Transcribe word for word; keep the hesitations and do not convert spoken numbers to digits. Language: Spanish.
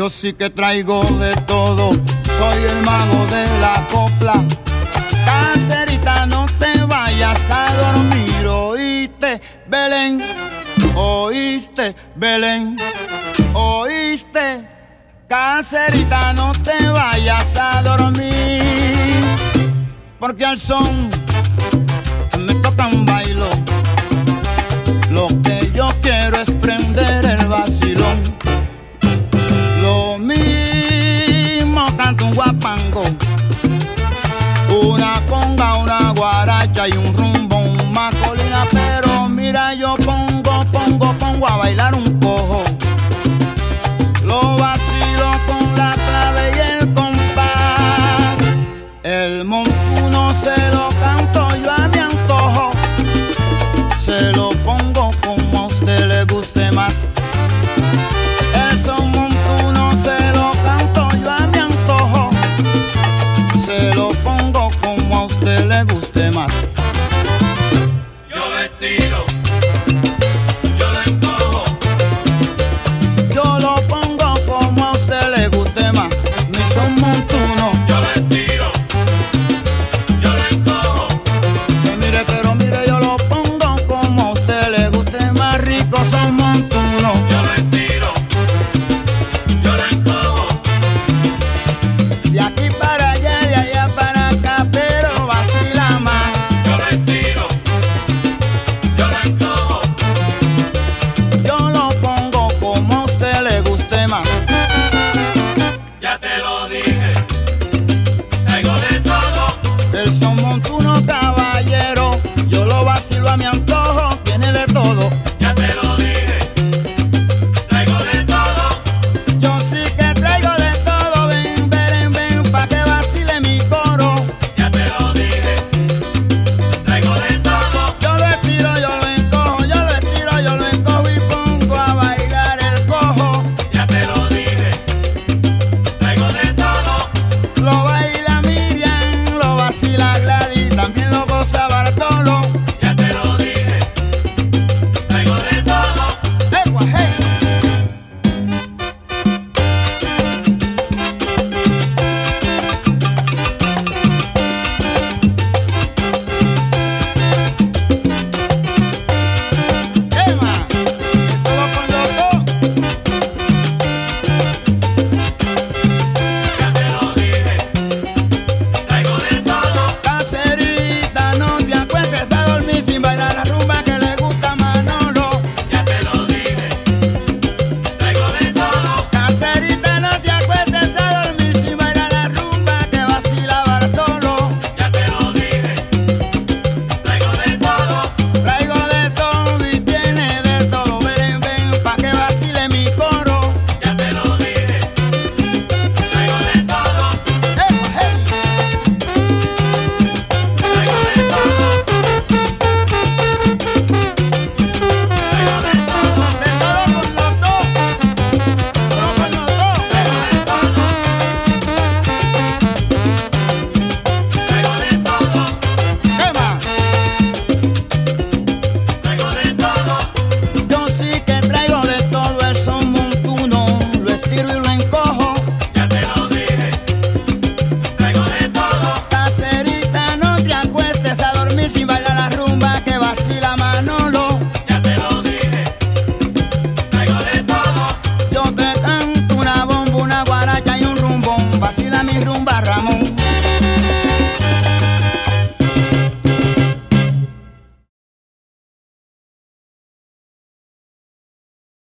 Yo sí que traigo de todo, soy el mago de la copla. Caserita, no te vayas a dormir, oíste, Belén, oíste, Belén, oíste. Caserita, no te vayas a dormir, porque al son me toca un bailo. Lo que yo quiero es prender el vacilón. Lo mismo canto un guapango, una conga, una guaracha y un rumbo, un macolina. Pero mira, yo pongo, pongo, pongo a bailar un cojo. Lo vacilo con la clave y el compás. El montuno